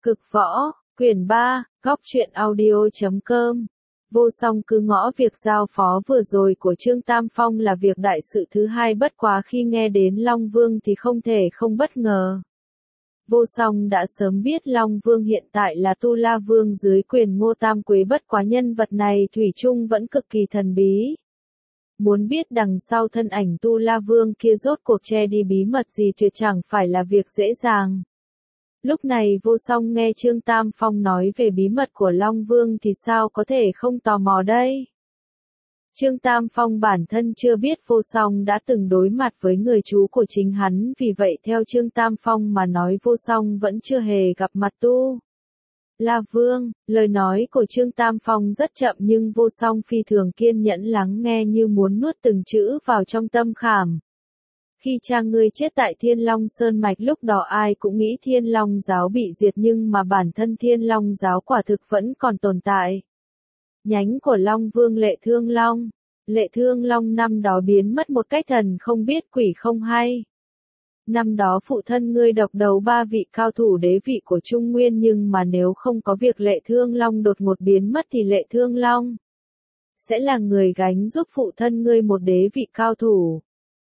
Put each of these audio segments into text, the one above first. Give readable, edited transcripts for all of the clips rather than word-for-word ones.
Cực võ, quyển 3, góc truyện audio.com. Vô song cứ ngõ việc giao phó vừa rồi của Trương Tam Phong là việc đại sự thứ hai, bất quá khi nghe đến Long Vương thì không thể không bất ngờ. Vô song đã sớm biết Long Vương hiện tại là Tu La Vương dưới quyền Ngô Tam Quế, bất quá nhân vật này thủy chung vẫn cực kỳ thần bí. Muốn biết đằng sau thân ảnh Tu La Vương kia rốt cuộc che đi bí mật gì tuyệt chẳng phải là việc dễ dàng. Lúc này Vô Song nghe Trương Tam Phong nói về bí mật của Long Vương thì sao có thể không tò mò đây? Trương Tam Phong bản thân chưa biết Vô Song đã từng đối mặt với người chú của chính hắn, vì vậy theo Trương Tam Phong mà nói Vô Song vẫn chưa hề gặp mặt Tu La Vương. Lời nói của Trương Tam Phong rất chậm nhưng Vô Song phi thường kiên nhẫn lắng nghe như muốn nuốt từng chữ vào trong tâm khảm. Khi cha ngươi chết tại Thiên Long Sơn Mạch, lúc đó ai cũng nghĩ Thiên Long giáo bị diệt, nhưng mà bản thân Thiên Long giáo quả thực vẫn còn tồn tại. Nhánh của Long Vương Lệ Thương Long. Lệ Thương Long năm đó biến mất một cách thần không biết quỷ không hay. Năm đó phụ thân ngươi độc đấu 3 vị cao thủ đế vị của Trung Nguyên, nhưng mà nếu không có việc Lệ Thương Long đột ngột biến mất thì Lệ Thương Long sẽ là người gánh giúp phụ thân ngươi một đế vị cao thủ.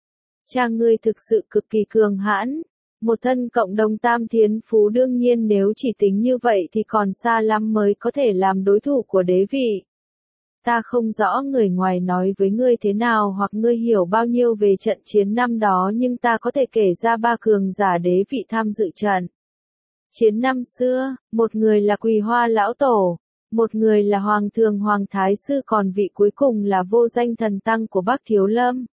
Cha ngươi thực sự cực kỳ cường hãn, một thân cộng đồng tam thiên phú, đương nhiên nếu chỉ tính như vậy thì còn xa lắm mới có thể làm đối thủ của đế vị. Ta không rõ người ngoài nói với ngươi thế nào hoặc ngươi hiểu bao nhiêu về trận chiến năm đó, nhưng ta có thể kể ra 3 cường giả đế vị tham dự trận chiến năm xưa. Một người là Quỳ Hoa Lão Tổ, một người là Hoàng Thường Hoàng Thái Sư, còn vị cuối cùng là Vô Danh Thần Tăng của Bắc Thiếu Lâm.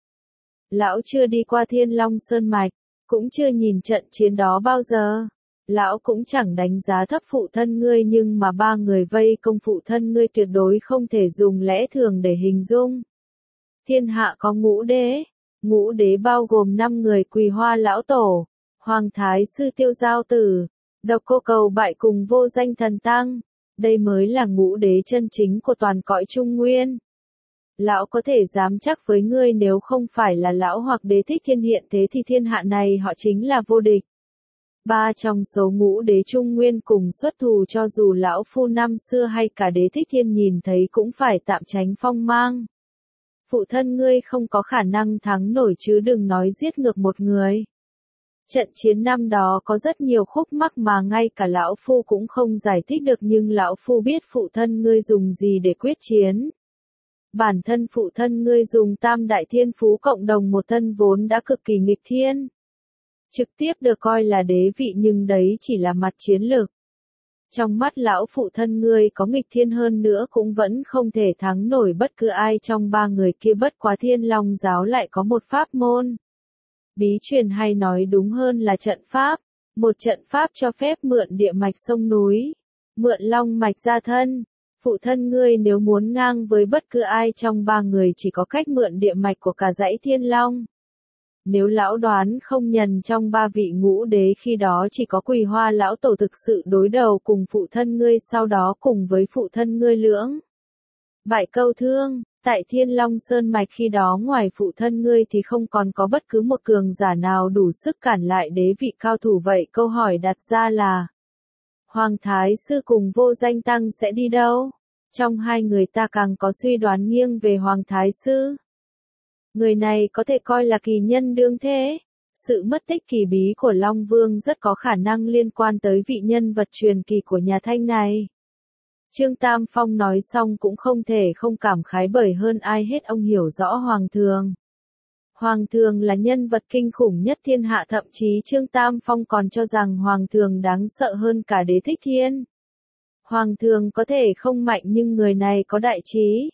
Lão chưa đi qua Thiên Long Sơn Mạch, cũng chưa nhìn trận chiến đó bao giờ. Lão cũng chẳng đánh giá thấp phụ thân ngươi, nhưng mà 3 người vây công phụ thân ngươi tuyệt đối không thể dùng lẽ thường để hình dung. Thiên hạ có ngũ đế. Ngũ đế bao gồm 5 người: Quỳ Hoa Lão Tổ, Hoàng Thái Sư, Tiêu Giao Tử, Độc Cô Cầu Bại cùng Vô Danh Thần Tăng. Đây mới là ngũ đế chân chính của toàn cõi Trung Nguyên. Lão có thể dám chắc với ngươi, nếu không phải là lão hoặc Đế Thích Thiên hiện thế thì thiên hạ này họ chính là vô địch. 3 trong số ngũ đế Trung Nguyên cùng xuất thù, cho dù lão phu năm xưa hay cả Đế Thích Thiên nhìn thấy cũng phải tạm tránh phong mang. Phụ thân ngươi không có khả năng thắng nổi, chứ đừng nói giết ngược một người. Trận chiến năm đó có rất nhiều khúc mắc mà ngay cả lão phu cũng không giải thích được, nhưng lão phu biết phụ thân ngươi dùng gì để quyết chiến. Bản thân phụ thân ngươi dùng tam đại thiên phú cộng đồng một thân vốn đã cực kỳ nghịch thiên, trực tiếp được coi là đế vị, nhưng đấy chỉ là mặt chiến lược. Trong mắt lão phụ thân ngươi có nghịch thiên hơn nữa cũng vẫn không thể thắng nổi bất cứ ai trong 3 người kia, bất quá Thiên Long giáo lại có một pháp môn bí truyền, hay nói đúng hơn là trận pháp. Một trận pháp cho phép mượn địa mạch sông núi, mượn long mạch ra thân. Phụ thân ngươi nếu muốn ngang với bất cứ ai trong 3 người chỉ có cách mượn địa mạch của cả dãy Thiên Long. Nếu lão đoán không nhầm, trong 3 vị ngũ đế khi đó chỉ có Quỳ Hoa Lão Tổ thực sự đối đầu cùng phụ thân ngươi, sau đó cùng với phụ thân ngươi lưỡng bại câu thương. Tại Thiên Long Sơn Mạch khi đó ngoài phụ thân ngươi thì không còn có bất cứ một cường giả nào đủ sức cản lại đế vị cao thủ. Vậy câu hỏi đặt ra là Hoàng Thái Sư cùng Vô Danh Tăng sẽ đi đâu? Trong 2 người ta càng có suy đoán nghiêng về Hoàng Thái Sư. Người này có thể coi là kỳ nhân đương thế. Sự mất tích kỳ bí của Long Vương rất có khả năng liên quan tới vị nhân vật truyền kỳ của nhà Thanh này. Trương Tam Phong nói xong cũng không thể không cảm khái, bởi hơn ai hết ông hiểu rõ Hoàng Thường. Hoàng Thường là nhân vật kinh khủng nhất thiên hạ, thậm chí Trương Tam Phong còn cho rằng Hoàng Thường đáng sợ hơn cả Đế Thích Thiên. Hoàng Thường có thể không mạnh nhưng người này có đại trí.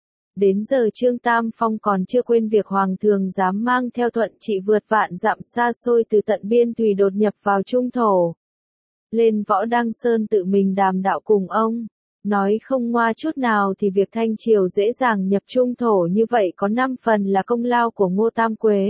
Đến giờ Trương Tam Phong còn chưa quên việc Hoàng Thường dám mang theo Thuận Trị vượt vạn dặm xa xôi từ tận biên thùy đột nhập vào Trung Thổ. Lên Võ Đăng Sơn tự mình đàm đạo cùng ông. Nói không ngoa chút nào thì việc Thanh Triều dễ dàng nhập Trung Thổ như vậy có 5 phần là công lao của Ngô Tam Quế.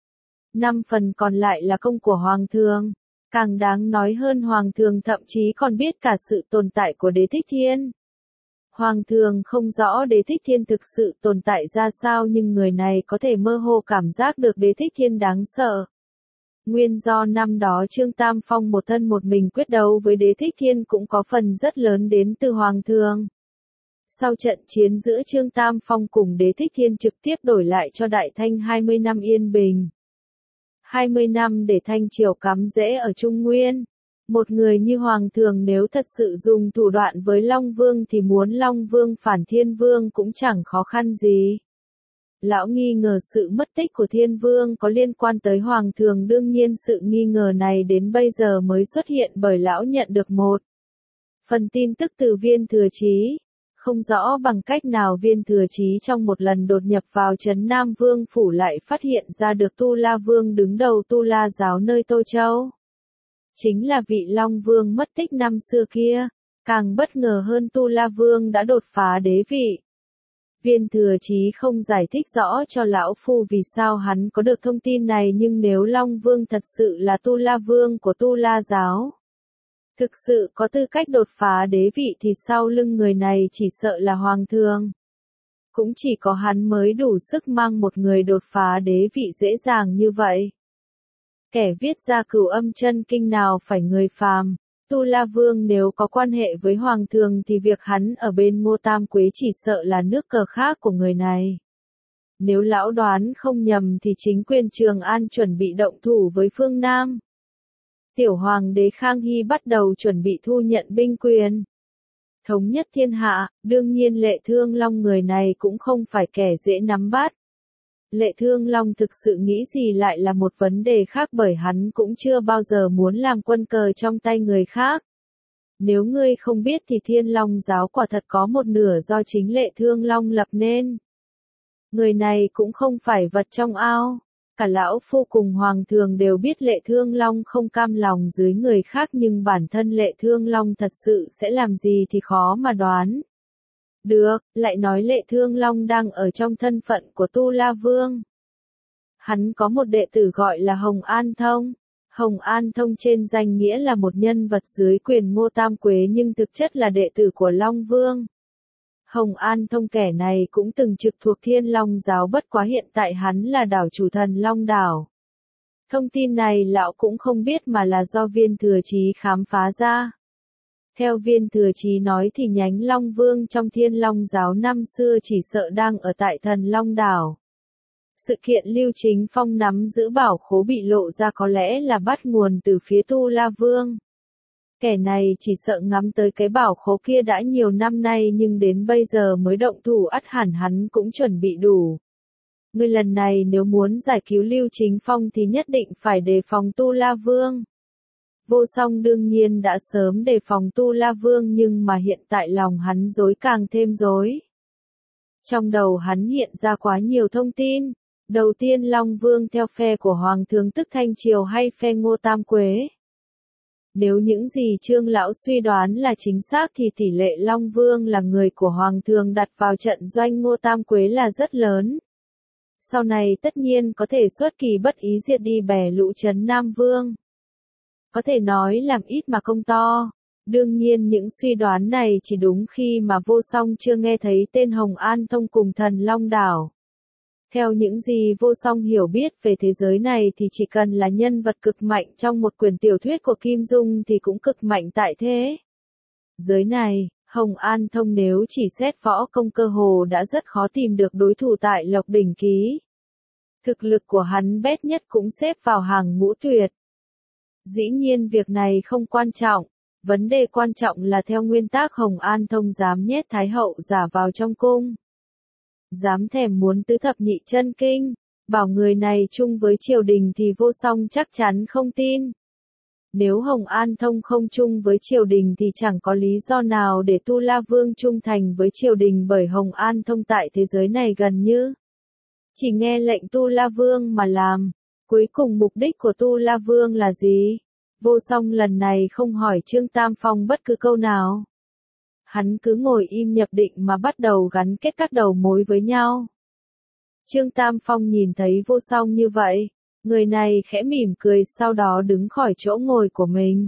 5 phần còn lại là công của Hoàng Thường. Càng đáng nói hơn, Hoàng Thường thậm chí còn biết cả sự tồn tại của Đế Thích Thiên. Hoàng Thường không rõ Đế Thích Thiên thực sự tồn tại ra sao, nhưng người này có thể mơ hồ cảm giác được Đế Thích Thiên đáng sợ. Nguyên do năm đó Trương Tam Phong một thân một mình quyết đấu với Đế Thích Thiên cũng có phần rất lớn đến từ Hoàng Thường. Sau trận chiến giữa Trương Tam Phong cùng Đế Thích Thiên trực tiếp đổi lại cho Đại Thanh 20 năm yên bình. 20 năm để Thanh Triều cắm rễ ở Trung Nguyên. Một người như Hoàng Thường nếu thật sự dùng thủ đoạn với Long Vương thì muốn Long Vương phản Thiên Vương cũng chẳng khó khăn gì. Lão nghi ngờ sự mất tích của Thiên Vương có liên quan tới Hoàng Thường, đương nhiên sự nghi ngờ này đến bây giờ mới xuất hiện bởi lão nhận được một phần tin tức từ Viên Thừa Chí. Không rõ bằng cách nào Viên Thừa Chí trong một lần đột nhập vào trấn Nam Vương phủ lại phát hiện ra được Tu La Vương đứng đầu Tu La giáo nơi Tô Châu. Chính là vị Long Vương mất tích năm xưa kia. Càng bất ngờ hơn, Tu La Vương đã đột phá đế vị. Viên Thừa Chí không giải thích rõ cho lão phu vì sao hắn có được thông tin này, nhưng nếu Long Vương thật sự là Tu La Vương của Tu La giáo, thực sự có tư cách đột phá đế vị thì sau lưng người này chỉ sợ là Hoàng Thường. Cũng chỉ có hắn mới đủ sức mang một người đột phá đế vị dễ dàng như vậy. Kẻ viết ra Cửu Âm Chân Kinh nào phải người phàm. Tu La Vương nếu có quan hệ với Hoàng Thường thì việc hắn ở bên Ngô Tam Quế chỉ sợ là nước cờ khác của người này. Nếu lão đoán không nhầm thì chính quyền Trường An chuẩn bị động thủ với phương Nam. Tiểu Hoàng đế Khang Hy bắt đầu chuẩn bị thu nhận binh quyền. Thống nhất thiên hạ, đương nhiên Lệ Thương Long người này cũng không phải kẻ dễ nắm bắt. Lệ Thương Long thực sự nghĩ gì lại là một vấn đề khác, bởi hắn cũng chưa bao giờ muốn làm quân cờ trong tay người khác. Nếu ngươi không biết thì Thiên Long giáo quả thật có một nửa do chính Lệ Thương Long lập nên. Người này cũng không phải vật trong ao. Cả lão phu cùng Hoàng Thường đều biết Lệ Thương Long không cam lòng dưới người khác, nhưng bản thân Lệ Thương Long thật sự sẽ làm gì thì khó mà đoán. Được, lại nói Lệ Thương Long đang ở trong thân phận của Tu La Vương. Hắn có một đệ tử gọi là Hồng An Thông. Hồng An Thông trên danh nghĩa là một nhân vật dưới quyền Ngô Tam Quế nhưng thực chất là đệ tử của Long Vương. Hồng An Thông kẻ này cũng từng trực thuộc Thiên Long giáo, bất quá hiện tại hắn là đảo chủ Thần Long đảo. Thông tin này lão cũng không biết mà là do Viên Thừa Chí khám phá ra. Theo Viên Thừa Chí nói thì nhánh Long Vương trong Thiên Long giáo năm xưa chỉ sợ đang ở tại Thần Long đảo. Sự kiện Lưu Chính Phong nắm giữ bảo khố bị lộ ra có lẽ là bắt nguồn từ phía Tu La Vương. Kẻ này chỉ sợ ngắm tới cái bảo khố kia đã nhiều năm nay nhưng đến bây giờ mới động thủ, ắt hẳn hắn cũng chuẩn bị đủ. Người lần này nếu muốn giải cứu Lưu Chính Phong thì nhất định phải đề phòng Tu La Vương. Vô Song đương nhiên đã sớm đề phòng Tu La Vương nhưng mà hiện tại lòng hắn rối càng thêm rối. Trong đầu hắn hiện ra quá nhiều thông tin. Đầu tiên, Long Vương theo phe của Hoàng Thường tức Thanh Triều hay phe Ngô Tam Quế? Nếu những gì Trương Lão suy đoán là chính xác thì tỷ lệ Long Vương là người của Hoàng Thường đặt vào trận doanh Ngô Tam Quế là rất lớn. Sau này tất nhiên có thể xuất kỳ bất ý diệt đi bè lũ trấn Nam Vương. Có thể nói làm ít mà công to. Đương nhiên những suy đoán này chỉ đúng khi mà Vô Song chưa nghe thấy tên Hồng An Thông cùng Thần Long đảo. Theo những gì Vô Song hiểu biết về thế giới này thì chỉ cần là nhân vật cực mạnh trong một quyển tiểu thuyết của Kim Dung thì cũng cực mạnh tại thế giới này. Hồng An Thông nếu chỉ xét võ công cơ hồ đã rất khó tìm được đối thủ tại Lộc Đỉnh Ký. Thực lực của hắn bét nhất cũng xếp vào hàng ngũ tuyệt. Dĩ nhiên việc này không quan trọng. Vấn đề quan trọng là theo nguyên tắc Hồng An Thông dám nhét Thái Hậu giả vào trong cung. Dám thèm muốn tứ thập nhị chân kinh, bảo người này chung với triều đình thì Vô Song chắc chắn không tin. Nếu Hồng An Thông không chung với triều đình thì chẳng có lý do nào để Tu La Vương trung thành với triều đình, bởi Hồng An Thông tại thế giới này gần như chỉ nghe lệnh Tu La Vương mà làm. Cuối cùng mục đích của Tu La Vương là gì? Vô Song lần này không hỏi Trương Tam Phong bất cứ câu nào. Hắn cứ ngồi im nhập định mà bắt đầu gắn kết các đầu mối với nhau. Trương Tam Phong nhìn thấy Vô Song như vậy, người này khẽ mỉm cười sau đó đứng khỏi chỗ ngồi của mình.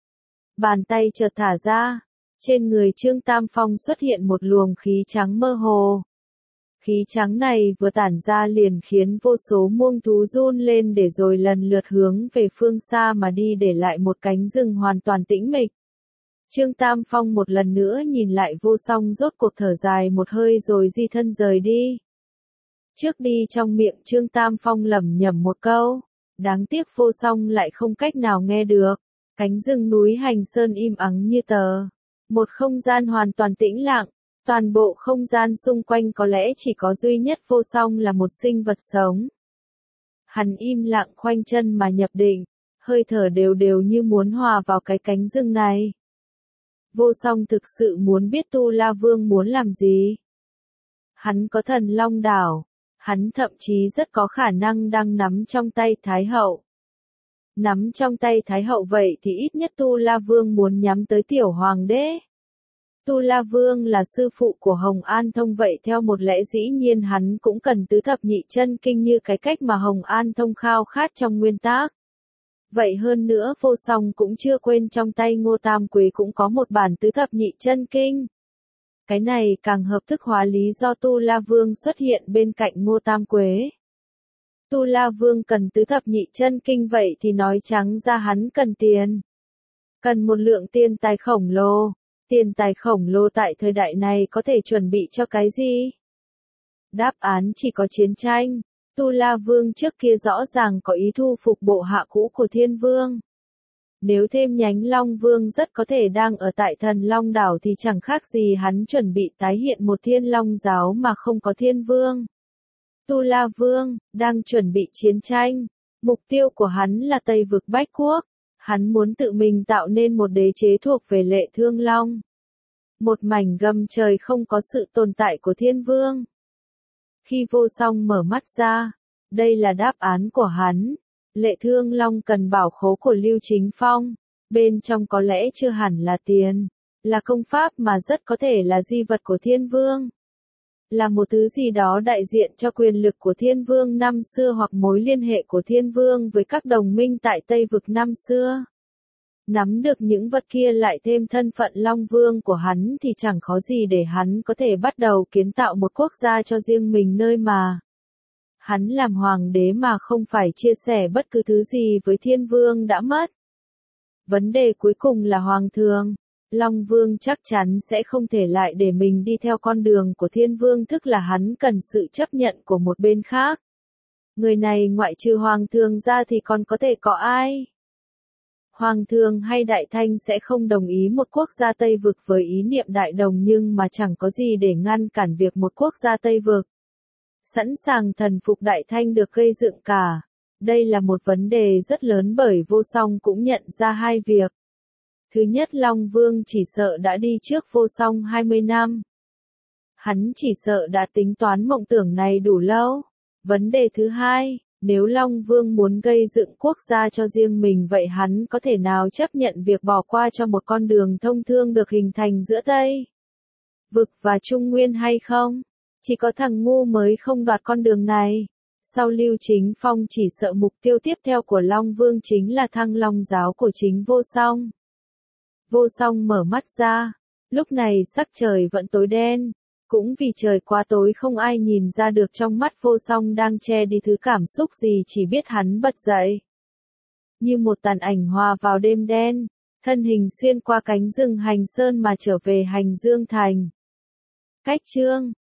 Bàn tay chợt thả ra, trên người Trương Tam Phong xuất hiện một luồng khí trắng mơ hồ. Khí trắng này vừa tản ra liền khiến vô số muông thú run lên để rồi lần lượt hướng về phương xa mà đi, để lại một cánh rừng hoàn toàn tĩnh mịch. Trương Tam Phong một lần nữa nhìn lại Vô Song, rốt cuộc thở dài một hơi rồi di thân rời đi. Trước đi trong miệng Trương Tam Phong lẩm nhẩm một câu, đáng tiếc Vô Song lại không cách nào nghe được. Cánh rừng núi Hành Sơn im ắng như tờ. Một không gian hoàn toàn tĩnh lặng, toàn bộ không gian xung quanh có lẽ chỉ có duy nhất Vô Song là một sinh vật sống. Hắn im lặng khoanh chân mà nhập định, hơi thở đều đều như muốn hòa vào cái cánh rừng này. Vô Song thực sự muốn biết Tu La Vương muốn làm gì. Hắn có Thần Long Đảo, hắn thậm chí rất có khả năng đang nắm trong tay Thái Hậu. Nắm trong tay Thái Hậu vậy thì ít nhất Tu La Vương muốn nhắm tới tiểu hoàng đế. Tu La Vương là sư phụ của Hồng An Thông, vậy theo một lẽ dĩ nhiên hắn cũng cần tứ thập nhị chân kinh như cái cách mà Hồng An Thông khao khát trong nguyên tác. Vậy hơn nữa Vô Song cũng chưa quên trong tay Ngô Tam Quế cũng có một bản tứ thập nhị chân kinh. Cái này càng hợp thức hóa lý do Tu La Vương xuất hiện bên cạnh Ngô Tam Quế. Tu La Vương cần tứ thập nhị chân kinh vậy thì nói trắng ra hắn cần tiền. Cần một lượng tiền tài khổng lồ. Tiền tài khổng lồ tại thời đại này có thể chuẩn bị cho cái gì? Đáp án chỉ có chiến tranh. Tu La Vương trước kia rõ ràng có ý thu phục bộ hạ cũ của Thiên Vương. Nếu thêm nhánh Long Vương rất có thể đang ở tại Thần Long Đảo thì chẳng khác gì hắn chuẩn bị tái hiện một Thiên Long giáo mà không có Thiên Vương. Tu La Vương đang chuẩn bị chiến tranh. Mục tiêu của hắn là Tây vực Bách Quốc. Hắn muốn tự mình tạo nên một đế chế thuộc về Lệ Thương Long. Một mảnh gầm trời không có sự tồn tại của Thiên Vương. Khi Vô Song mở mắt ra, đây là đáp án của hắn. Lệ Thương Long cần bảo khố của Lưu Chính Phong. Bên trong có lẽ chưa hẳn là tiền, là công pháp mà rất có thể là di vật của Thiên Vương. Là một thứ gì đó đại diện cho quyền lực của Thiên Vương năm xưa hoặc mối liên hệ của Thiên Vương với các đồng minh tại Tây vực năm xưa. Nắm được những vật kia lại thêm thân phận Long Vương của hắn thì chẳng khó gì để hắn có thể bắt đầu kiến tạo một quốc gia cho riêng mình, nơi mà hắn làm hoàng đế mà không phải chia sẻ bất cứ thứ gì với Thiên Vương đã mất. Vấn đề cuối cùng là Hoàng thượng. Long Vương chắc chắn sẽ không thể lại để mình đi theo con đường của Thiên Vương, tức là hắn cần sự chấp nhận của một bên khác. Người này ngoại trừ Hoàng thượng ra thì còn có thể có ai? Hoàng thượng hay Đại Thanh sẽ không đồng ý một quốc gia Tây vực với ý niệm đại đồng, nhưng mà chẳng có gì để ngăn cản việc một quốc gia Tây vực sẵn sàng thần phục Đại Thanh được gây dựng cả. Đây là một vấn đề rất lớn bởi Vô Song cũng nhận ra hai việc. Thứ nhất, Long Vương chỉ sợ đã đi trước Vô Song 20 năm. Hắn chỉ sợ đã tính toán mộng tưởng này đủ lâu. Vấn đề thứ hai, nếu Long Vương muốn gây dựng quốc gia cho riêng mình vậy hắn có thể nào chấp nhận việc bỏ qua cho một con đường thông thương được hình thành giữa Tây vực và Trung Nguyên hay không? Chỉ có thằng ngu mới không đoạt con đường này. Sau Lưu Chính Phong chỉ sợ mục tiêu tiếp theo của Long Vương chính là Thăng Long giáo của chính Vô Song. Vô Song mở mắt ra. Lúc này sắc trời vẫn tối đen. Cũng vì trời quá tối không ai nhìn ra được trong mắt Vô Song đang che đi thứ cảm xúc gì, chỉ biết hắn bật dậy. Như một tàn ảnh hòa vào đêm đen, thân hình xuyên qua cánh rừng Hành Sơn mà trở về Hành Dương Thành. Cách chương